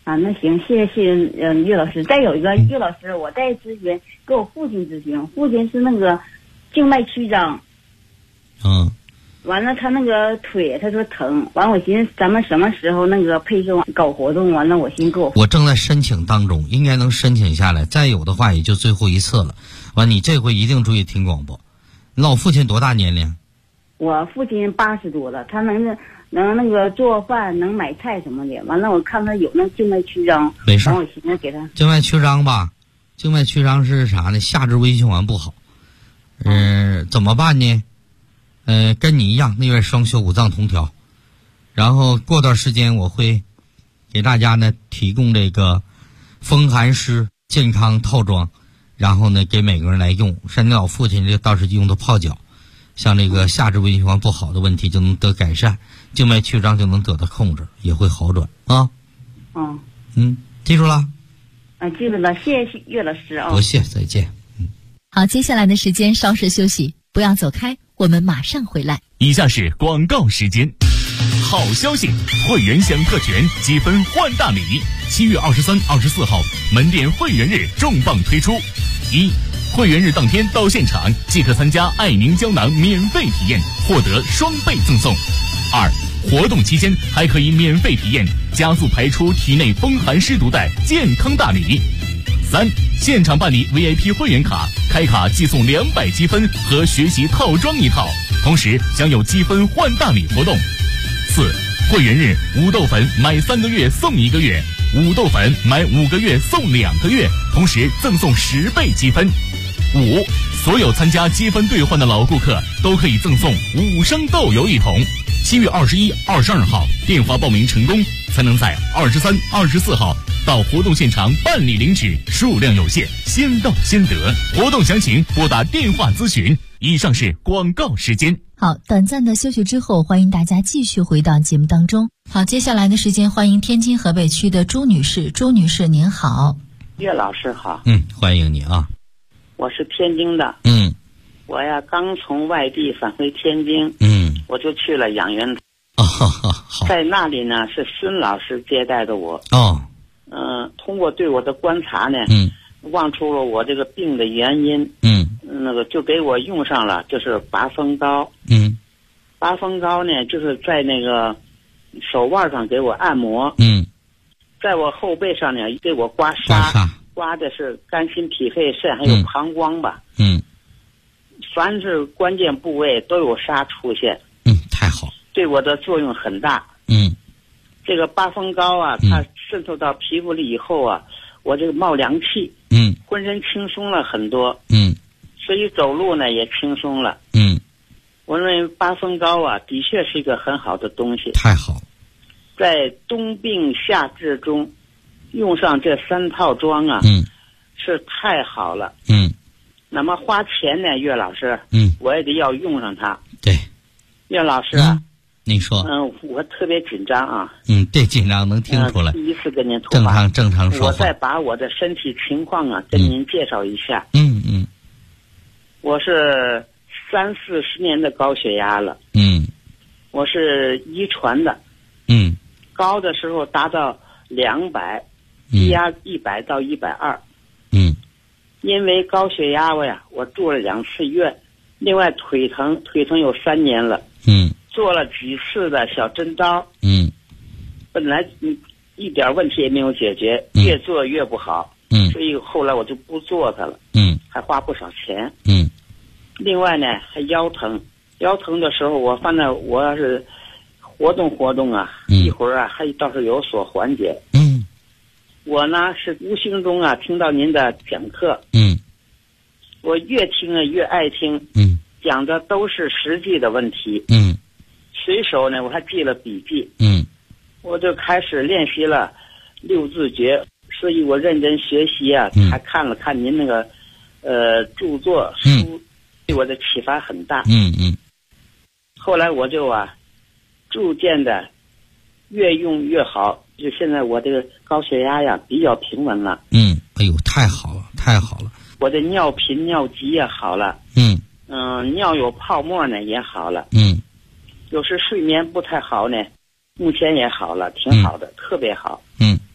啊，那行，谢谢岳老师。再有一个，岳老师，我在咨询，给我父亲咨询，父亲是那个静脉曲张。完了，他那个腿，他说疼。完，我寻思咱们什么时候那个配合搞活动？完了，我寻思给我正在申请当中，应该能申请下来。再有的话，也就最后一次了。完，你这回一定注意听广播。你老父亲多大年龄？ 我父亲80多了，他能那个做饭，能买菜什么的。完了，我看他有那静脉曲张， 没事。 我寻思给他静脉曲张吧，静脉曲张是啥呢？下肢微循环不好。怎么办呢？跟你一样，内外双修，五脏同调。然后过段时间我会给大家呢提供这个风寒湿健康套装，然后呢给每个人来用。像你老父亲这倒是用的泡脚，像这个下肢微循环不好的问题就能得改善，静脉曲张就能得到控制，也会好转啊。记住了？ 记住了，谢谢岳老师啊。 不谢，再见。 好，接下来的时间稍事休息，不要走开，我们马上回来。 以下是广告时间。好消息，会员享特权，积分换大礼。7月23、24号门店会员日重磅推出。1、会员日当天到现场即可参加爱宁胶囊免费体验，获得双倍赠送。2、活动期间还可以免费体验加速排出体内风寒湿毒带健康大礼。3、现场办理 VIP 会员卡，开卡即送200积分和学习套装1套，同时享有积分换大礼活动。4、会员日五豆粉买3个月送1个月，五豆粉买5个月送2个月，同时赠送10倍积分。5、所有参加积分兑换的老顾客都可以赠送5升豆油1桶。7月21、22号电话报名成功，才能在23、24号到活动现场办理领取，数量有限，先到先得。活动详情拨打电话咨询。以上是广告时间。 好，短暂的休息之后，欢迎大家继续回到节目当中。好，接下来的时间，欢迎天津河北区的朱女士。朱女士您好。 岳老师好。 欢迎你啊。 我是天津的。我呀刚从外地返回天津。我就去了养元好。 在那里呢是孙老师接待的我。通过对我的观察呢，望出了我这个病的原因。那个就给我用上了，就是拔风膏。拔风膏呢，就是在那个手腕上给我按摩。在我后背上呢给我刮痧，刮的是肝心脾肺肾还有膀胱吧。凡是关键部位都有痧出现。 太好， 对我的作用很大。这个拔风膏啊，它渗透到皮肤里以后啊，我这个冒凉气。浑身轻松了很多。所以走路呢也轻松了。我认为拔风膏啊的确是一个很好的东西。 太好， 在冬病夏治中用上这3套装啊，是太好了。那么花钱呢，岳老师，我也得要用上它。 对， 岳老师啊， 你说。 我特别紧张啊。 对，紧张能听出来。 第一次跟您通话， 正常说话。 我再把我的身体情况啊跟您介绍一下。我是30-40年的高血压了。我是遗传的。高的时候达到200，低压100到120。因为高血压我住了2次院，另外腿疼有3年了。做了几次的小针刀。本来一点问题也没有解决，越做越不好。所以后来我就不做它了。还花不少钱。另外呢还腰疼的时候，我反正我要是活动啊，一会儿啊还倒是有所缓解。我呢是无形中啊听到您的讲课。我越听啊越爱听。讲的都是实际的问题。随手呢我还记了笔记。我就开始练习了6字诀，所以我认真学习啊，还看了看您那个著作书，对我的启发很大。后来我就逐渐的越用越好，就现在我这个高血压比较平稳了。 哎呦，太好了，太好了！ 我的尿频尿急也好了。尿有泡沫呢也好了。有时睡眠不太好呢，目前也好了，挺好的，特别好。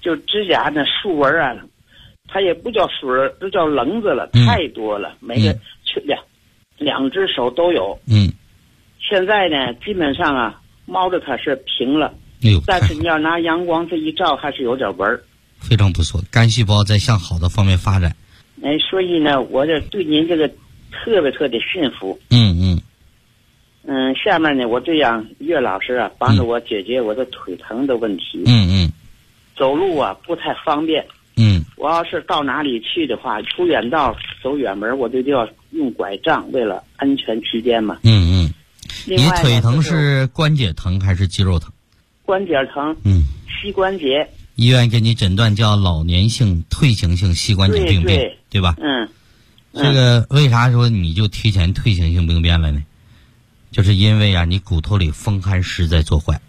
就指甲那竖纹啊，它也不叫竖纹，都叫棱子了，太多了，每个两只手都有。现在呢，基本上啊，猫着它是平了，但是你要拿阳光这一照，还是有点纹儿。 非常不错，肝细胞在向好的方面发展。 所以呢，我这对您这个特别信服。下面呢，我这样岳老师啊，帮着我解决我的腿疼的问题。走路啊不太方便。我要是到哪里去的话，出远道走远门，我就要用拐杖，为了安全起见嘛。 你腿疼是关节疼还是肌肉疼？ 关节疼。膝关节。 医院给你诊断叫老年性退行性膝关节病变， 对吧？这个为啥说你就提前退行性病变了呢？就是因为啊，你骨头里风寒湿在作怪。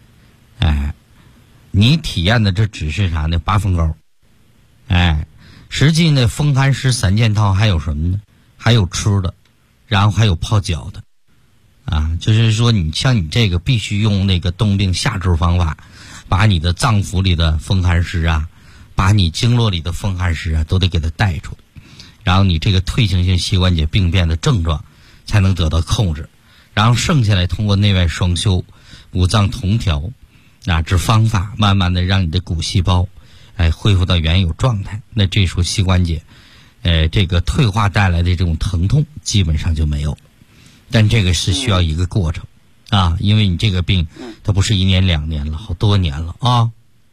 你体验的这只是啥呢？八分高。实际呢，风寒湿三件套还有什么呢？还有吃的，然后还有泡脚的。就是说你像你这个必须用那个冬病夏治方法，把你的脏腑里的风寒湿啊，把你经络里的风寒湿啊，都得给它带出来，然后你这个退行性膝关节病变的症状才能得到控制，然后剩下来通过内外双修、五脏同调这方法，慢慢的让你的骨细胞恢复到原有状态。那这时候膝关节这个退化带来的这种疼痛基本上就没有。但这个是需要一个过程因为你这个病它不是1年2年了，好多年了啊。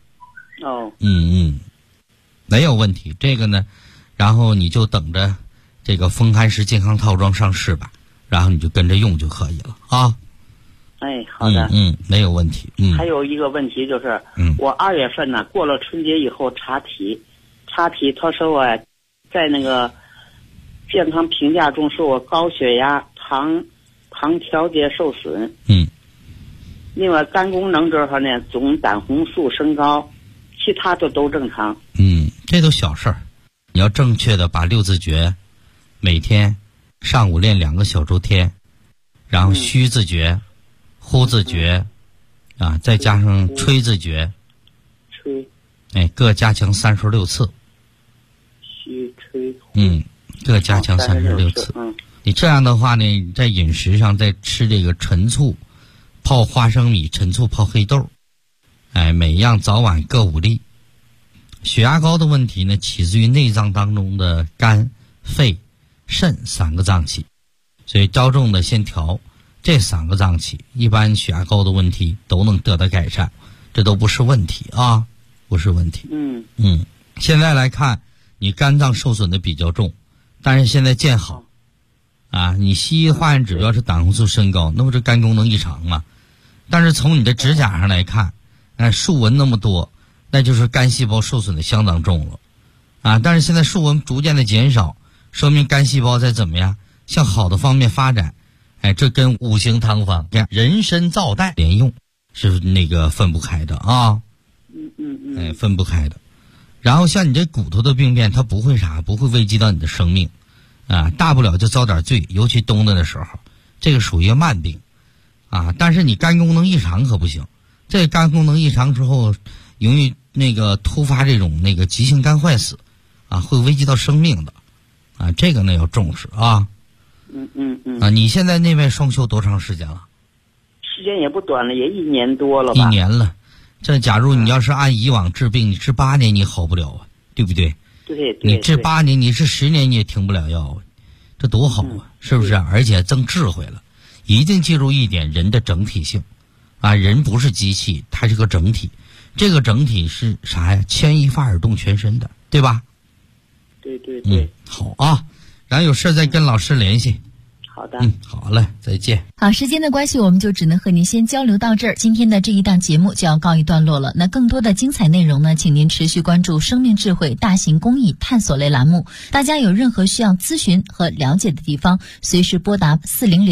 没有问题。这个呢，然后你就等着这个风寒湿健康套装上市吧，然后你就跟着用就可以了啊。 好的。 没有问题。 还有一个问题就是，我2月份呢过了春节以后查体，他说我在那个健康评价中说我高血压、糖调节受损。另外肝功能这块呢，总胆红素升高，其他的都正常。 这都小事儿。你要正确的把6字诀每天上午练2个小周天，然后虚字诀、呼字诀再加上吹字诀，各加强36次。 虚吹各加强36次。你这样的话呢，你在饮食上再吃这个陈醋泡花生米，陈醋泡黑豆，每样早晚各5粒。血压高的问题呢，起自于内脏当中的肝、肺、肾3个脏器，所以着重的先调这3个脏器，一般血压高的问题都能得到改善，这都不是问题不是问题。现在来看，你肝脏受损的比较重，但是现在见好你西医化验指标是胆红素升高，那不是肝功能异常吗？但是从你的指甲上来看，竖纹那么多，那就是肝细胞受损的相当重了但是现在竖纹逐渐的减少，说明肝细胞在怎么样向好的方面发展。这跟五行汤方人参皂苷连用是那个分不开的分不开的。然后像你这骨头的病变，它不会危及到你的生命大不了就遭点罪，尤其冬天的时候，这个属于慢病但是你肝功能异常可不行，这肝功能异常之后容易那个突发这种那个急性肝坏死会危及到生命的这个呢要重视你现在内外双修多长时间了？ 时间也不短了，也1年多了吧。1 年了。这假如你要是按以往治病，你治8年你好不了对不对？ 对。 你治8年，你治10年你也停不了药这多好是不是？而且增智慧了。一定记住一点，人的整体性人不是机器，它是个整体。这个整体是啥呀？牵一发而动全身的，对吧？ 对。 好然后有事再跟老师联系。 好的。 好嘞，再见。 好，时间的关系，我们就只能和您先交流到这儿。今天的这一档节目就要告一段落了。那更多的精彩内容呢，请您持续关注生命智慧大型公益探索类栏目。大家有任何需要咨询和了解的地方，随时拨打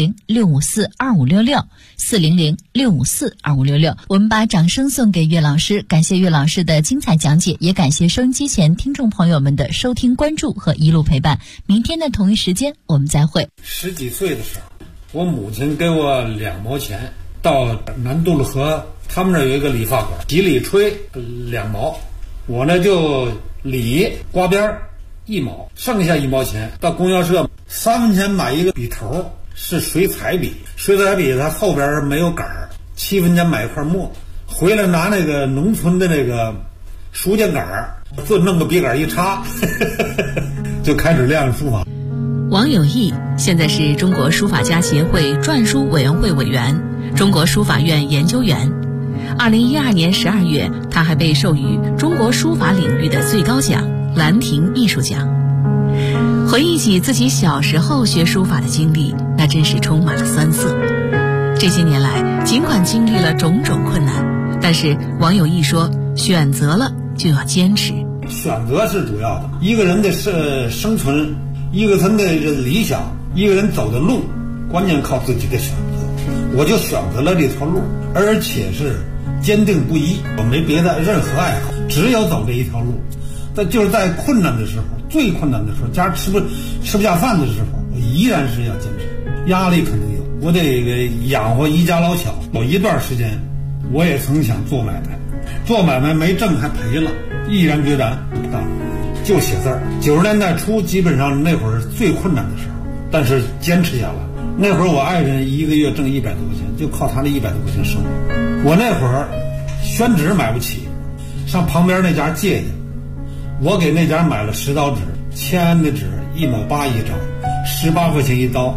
400-654-2566 400-654-2566。我们把掌声送给岳老师，感谢岳老师的精彩讲解，也感谢收音机前听众朋友们的收听关注和一路陪伴。明天的同一时间我们再会。 10几岁的时候，我母亲给我2毛钱，到南渡路河他们那有一个理发馆，几里吹2毛， 我呢就理刮边1毛，剩下1毛钱到供销社3分钱买一个笔头，是水彩笔，水彩笔它后边没有杆儿，7分钱买一块墨，回来拿那个农村的那个书架杆儿，就弄个笔杆一插就开始练书法。 王有义现在是中国书法家协会篆书委员会委员、中国书法院研究员。2012年12月，他还被授予中国书法领域的最高奖兰亭艺术奖。回忆起自己小时候学书法的经历，那真是充满了酸涩。这些年来，尽管经历了种种困难，但是王有义说，选择了就要坚持。 选择是主要的，一个人的生存，一个人的理想，一个人走的路，关键靠自己的选择。我就选择了这条路，而且是坚定不移，我没别的任何爱好，只有走这一条路。但就是在困难的时候，最困难的时候，家吃不下饭的时候，我依然是要坚持。压力肯定有，我得养活一家老小。有一段时间，我也曾想做买卖，做买卖没挣还赔了，毅然决然不干，就写字儿。90年代初，基本上那会儿最困难的时候，但是坚持下来。那会儿我爱人一个月挣100多块钱，就靠他那100多块钱生活。我那会儿宣纸买不起，上旁边那家借去，我给那家买了10刀纸，签的纸1毛8一张，18块钱一刀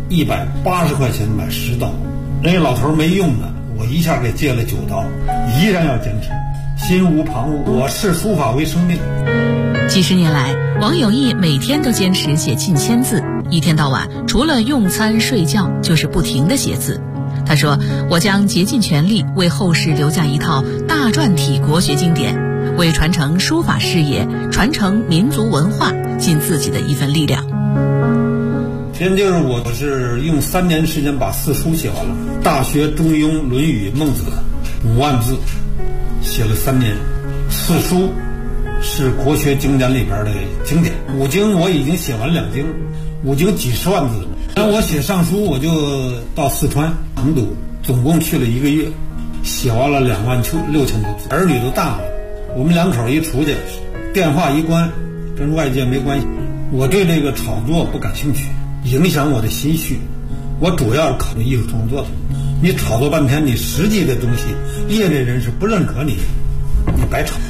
，180块钱买10刀。人家老头没用的，我一下给借了9刀，依然要坚持，心无旁骛。我视书法为生命。 几十年来，王有义每天都坚持写近1000字，一天到晚除了用餐睡觉就是不停地写字。他说，我将竭尽全力为后世留下一套大篆体国学经典，为传承书法事业、传承民族文化尽自己的一份力量。 先就是我是用3年时间把4书写完了，《大学》《中庸》《论语》《孟子》5万字，写了3年。4书是国学经典里边的经典，5经我已经写完2经，5经几十万字。然后我写上书，我就到四川成都，总共去了1个月，写完了26000多字。儿女都大了，我们2口一出去，电话一关，跟外界没关系。我对这个炒作不感兴趣，影响我的心绪。我主要是考虑艺术创作的。你炒作半天，你实际的东西，业内人士不认可你，你白炒。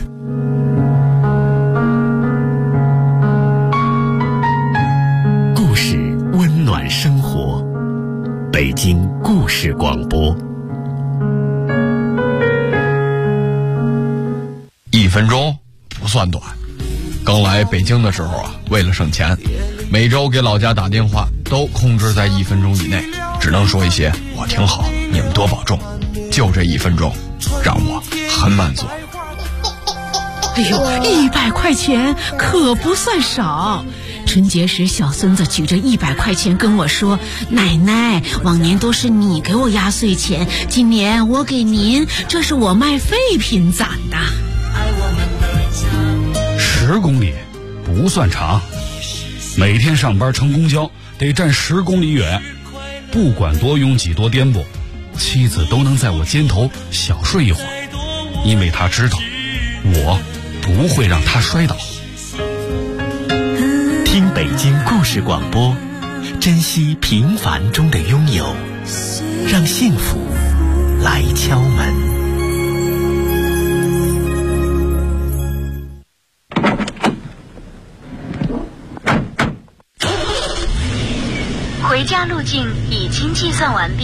故事温暖生活，北京故事广播。 1分钟不算短。刚来北京的时候啊，为了省钱，每周给老家打电话都控制在1分钟以内，只能说一些我挺好，你们多保重。就这1分钟，让我很满足。 哎呦，100块钱可不算少。春节时，小孙子举着100块钱跟我说：“奶奶，往年都是你给我压岁钱，今年我给您，这是我卖废品攒的。 ”10公里不算长，每天上班乘公交得站10公里远，不管多拥挤多颠簸，妻子都能在我肩头小睡一会儿，因为她知道我不会让她摔倒。 听北京故事广播，珍惜平凡中的拥有，让幸福来敲门。 回家路径已经计算完毕。